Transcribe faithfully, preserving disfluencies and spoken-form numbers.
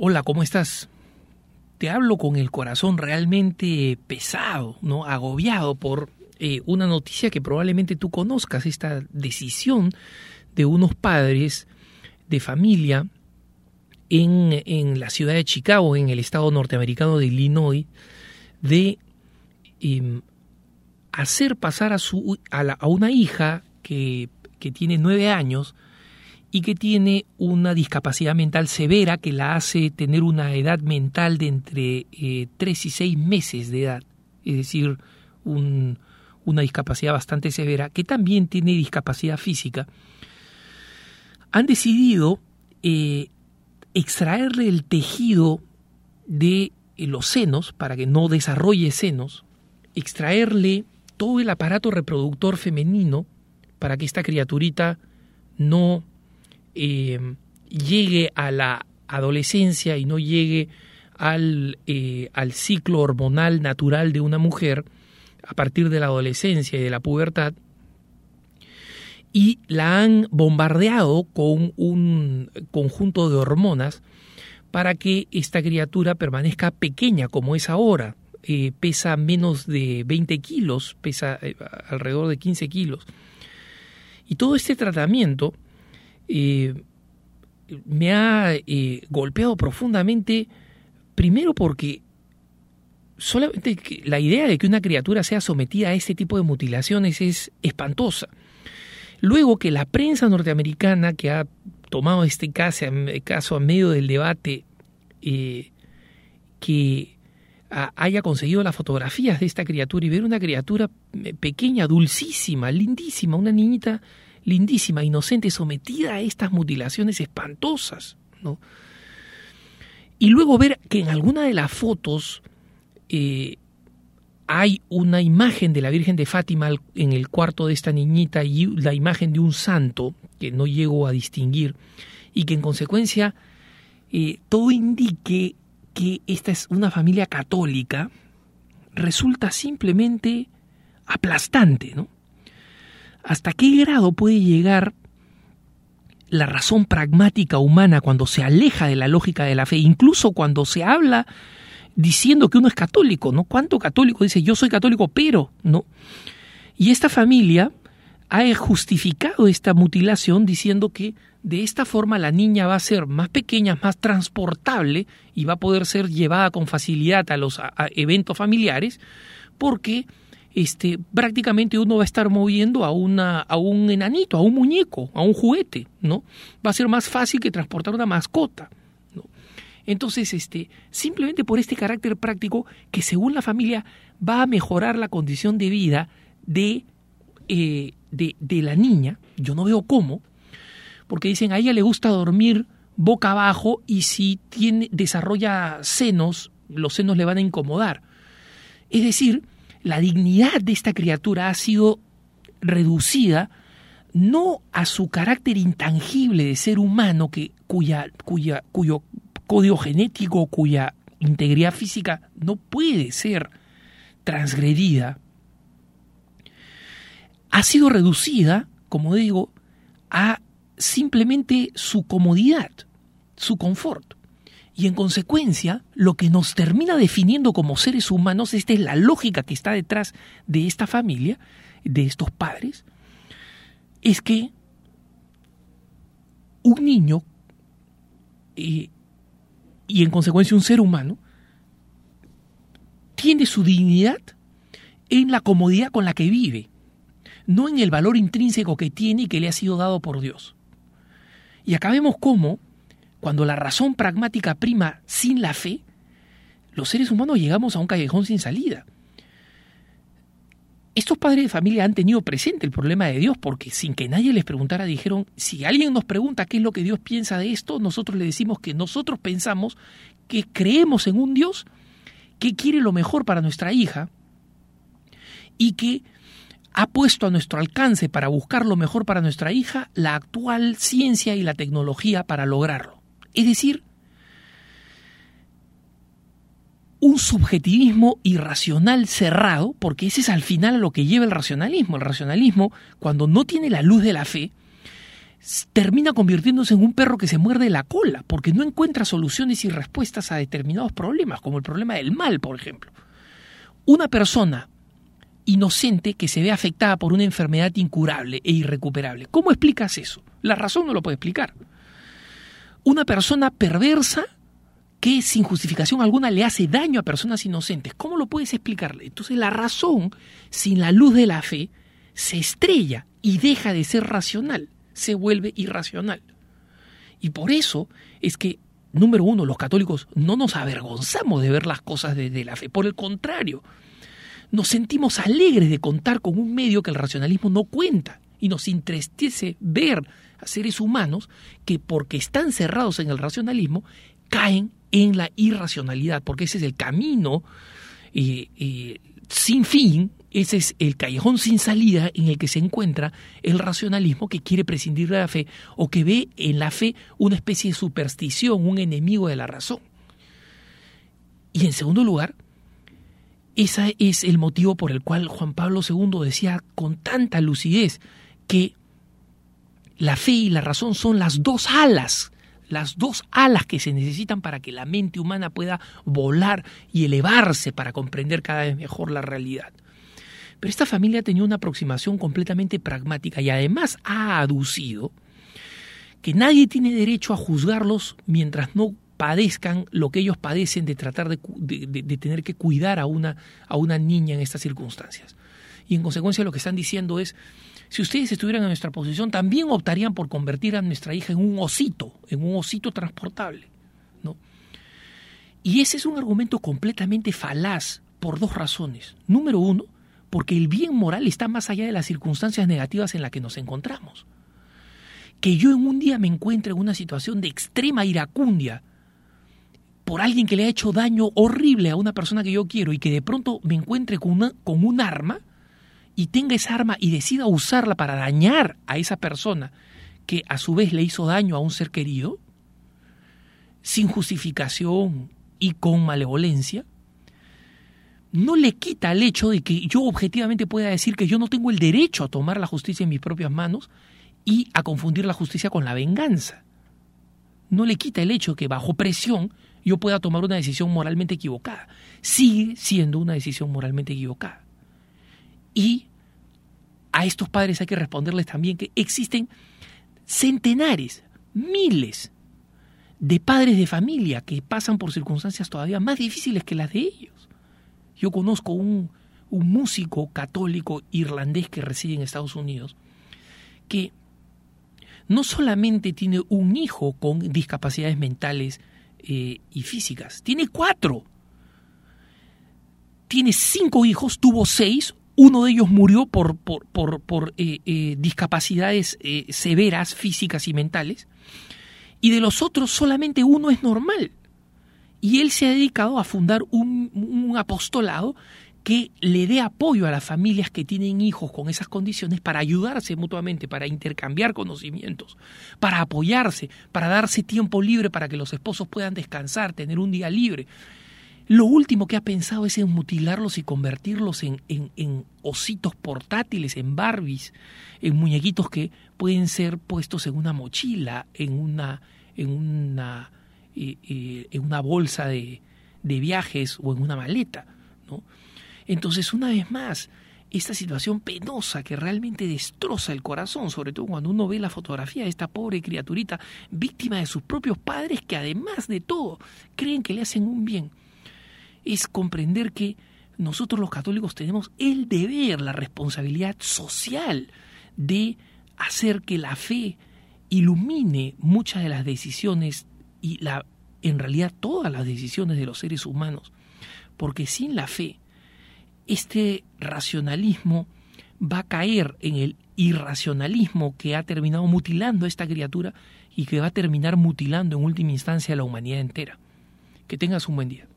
Hola, ¿cómo estás? Te hablo con el corazón realmente pesado, ¿no? Agobiado por eh, una noticia que probablemente tú conozcas, esta decisión de unos padres de familia en, en la ciudad de Chicago, en el estado norteamericano de Illinois, de eh, hacer pasar a, su, a, la, a una hija que, que tiene nueve años y que tiene una discapacidad mental severa que la hace tener una edad mental de entre eh, tres y seis meses de edad, es decir, un, una discapacidad bastante severa, que también tiene discapacidad física. Han decidido eh, extraerle el tejido de eh, los senos para que no desarrolle senos, extraerle todo el aparato reproductor femenino para que esta criaturita no Eh, llegue a la adolescencia y no llegue al, eh, al ciclo hormonal natural de una mujer a partir de la adolescencia y de la pubertad, y la han bombardeado con un conjunto de hormonas para que esta criatura permanezca pequeña como es ahora. Eh, pesa menos de veinte kilos, pesa eh, alrededor de quince kilos. Y todo este tratamiento Eh, me ha eh, golpeado profundamente, primero porque solamente la idea de que una criatura sea sometida a este tipo de mutilaciones es espantosa. Luego que la prensa norteamericana, que ha tomado este caso, caso a medio del debate, eh, que a, haya conseguido las fotografías de esta criatura y ver una criatura pequeña, dulcísima, lindísima, una niñita lindísima, inocente, sometida a estas mutilaciones espantosas, ¿no? Y luego ver que en alguna de las fotos eh, hay una imagen de la Virgen de Fátima en el cuarto de esta niñita y la imagen de un santo que no llego a distinguir, y que en consecuencia eh, todo indique que esta es una familia católica, resulta simplemente aplastante, ¿no? ¿Hasta qué grado puede llegar la razón pragmática humana cuando se aleja de la lógica de la fe? Incluso cuando se habla diciendo que uno es católico, ¿no? ¿Cuánto católico dice yo soy católico, pero no? Y esta familia ha justificado esta mutilación diciendo que de esta forma la niña va a ser más pequeña, más transportable y va a poder ser llevada con facilidad a los a, a eventos familiares, porque Este, prácticamente uno va a estar moviendo a, una, a un enanito, a un muñeco, a un juguete, ¿no? Va a ser más fácil que transportar una mascota, ¿no? Entonces, este, simplemente por este carácter práctico que según la familia va a mejorar la condición de vida de, eh, de, de la niña, yo no veo cómo, porque dicen a ella le gusta dormir boca abajo y si tiene, desarrolla senos, los senos le van a incomodar. Es decir, la dignidad de esta criatura ha sido reducida no a su carácter intangible de ser humano, que, cuya, cuya, cuyo código genético, cuya integridad física no puede ser transgredida. Ha sido reducida, como digo, a simplemente su comodidad, su confort. Y en consecuencia, lo que nos termina definiendo como seres humanos, esta es la lógica que está detrás de esta familia, de estos padres, es que un niño eh, y en consecuencia un ser humano tiene su dignidad en la comodidad con la que vive, no en el valor intrínseco que tiene y que le ha sido dado por Dios. Y acá vemos cómo cuando la razón pragmática prima sin la fe, los seres humanos llegamos a un callejón sin salida. Estos padres de familia han tenido presente el problema de Dios porque sin que nadie les preguntara dijeron, si alguien nos pregunta qué es lo que Dios piensa de esto, nosotros le decimos que nosotros pensamos que creemos en un Dios que quiere lo mejor para nuestra hija y que ha puesto a nuestro alcance para buscar lo mejor para nuestra hija la actual ciencia y la tecnología para lograrlo. Es decir, un subjetivismo irracional cerrado, porque ese es al final a lo que lleva el racionalismo. El racionalismo, cuando no tiene la luz de la fe, termina convirtiéndose en un perro que se muerde la cola, porque no encuentra soluciones y respuestas a determinados problemas, como el problema del mal, por ejemplo. Una persona inocente que se ve afectada por una enfermedad incurable e irrecuperable. ¿Cómo explicas eso? La razón no lo puede explicar. Una persona perversa que sin justificación alguna le hace daño a personas inocentes. ¿Cómo lo puedes explicarle? Entonces la razón, sin la luz de la fe, se estrella y deja de ser racional, se vuelve irracional. Y por eso es que, número uno, los católicos no nos avergonzamos de ver las cosas desde la fe. Por el contrario, nos sentimos alegres de contar con un medio que el racionalismo no cuenta. Y nos entristece ver a seres humanos que, porque están cerrados en el racionalismo, caen en la irracionalidad, porque ese es el camino eh, eh, sin fin, ese es el callejón sin salida en el que se encuentra el racionalismo, que quiere prescindir de la fe o que ve en la fe una especie de superstición, un enemigo de la razón. Y en segundo lugar, ese es el motivo por el cual Juan Pablo segundo decía con tanta lucidez que la fe y la razón son las dos alas, las dos alas que se necesitan para que la mente humana pueda volar y elevarse para comprender cada vez mejor la realidad. Pero esta familia tenía una aproximación completamente pragmática y además ha aducido que nadie tiene derecho a juzgarlos mientras no padezcan lo que ellos padecen de tratar de, de, de tener que cuidar a una, a una niña en estas circunstancias. Y en consecuencia lo que están diciendo es: si ustedes estuvieran en nuestra posición, también optarían por convertir a nuestra hija en un osito, en un osito transportable, ¿no? Y ese es un argumento completamente falaz por dos razones. Número uno, porque el bien moral está más allá de las circunstancias negativas en las que nos encontramos. Que yo en un día me encuentre en una situación de extrema iracundia por alguien que le ha hecho daño horrible a una persona que yo quiero y que de pronto me encuentre con, una, con un arma y tenga esa arma y decida usarla para dañar a esa persona que a su vez le hizo daño a un ser querido, sin justificación y con malevolencia, no le quita el hecho de que yo objetivamente pueda decir que yo no tengo el derecho a tomar la justicia en mis propias manos y a confundir la justicia con la venganza. No le quita el hecho que bajo presión yo pueda tomar una decisión moralmente equivocada. Sigue siendo una decisión moralmente equivocada. Y a estos padres hay que responderles también que existen centenares, miles de padres de familia que pasan por circunstancias todavía más difíciles que las de ellos. Yo conozco un, un músico católico irlandés que reside en Estados Unidos que no solamente tiene un hijo con discapacidades mentales eh, y físicas, tiene cuatro. Tiene cinco hijos, tuvo seis. Uno de ellos murió por, por, por, por eh, eh, discapacidades eh, severas, físicas y mentales. Y de los otros solamente uno es normal. Y él se ha dedicado a fundar un, un apostolado que le dé apoyo a las familias que tienen hijos con esas condiciones para ayudarse mutuamente, para intercambiar conocimientos, para apoyarse, para darse tiempo libre para que los esposos puedan descansar, tener un día libre. Lo último que ha pensado es en mutilarlos y convertirlos en, en, en ositos portátiles, en Barbies, en muñequitos que pueden ser puestos en una mochila, en una, en una, eh, eh, en una bolsa de, de viajes o en una maleta, ¿no? Entonces, una vez más, esta situación penosa que realmente destroza el corazón, sobre todo cuando uno ve la fotografía de esta pobre criaturita víctima de sus propios padres que además de todo creen que le hacen un bien, es comprender que nosotros los católicos tenemos el deber, la responsabilidad social de hacer que la fe ilumine muchas de las decisiones y la, en realidad todas las decisiones de los seres humanos, porque sin la fe este racionalismo va a caer en el irracionalismo que ha terminado mutilando a esta criatura y que va a terminar mutilando en última instancia a la humanidad entera. Que tengas un buen día.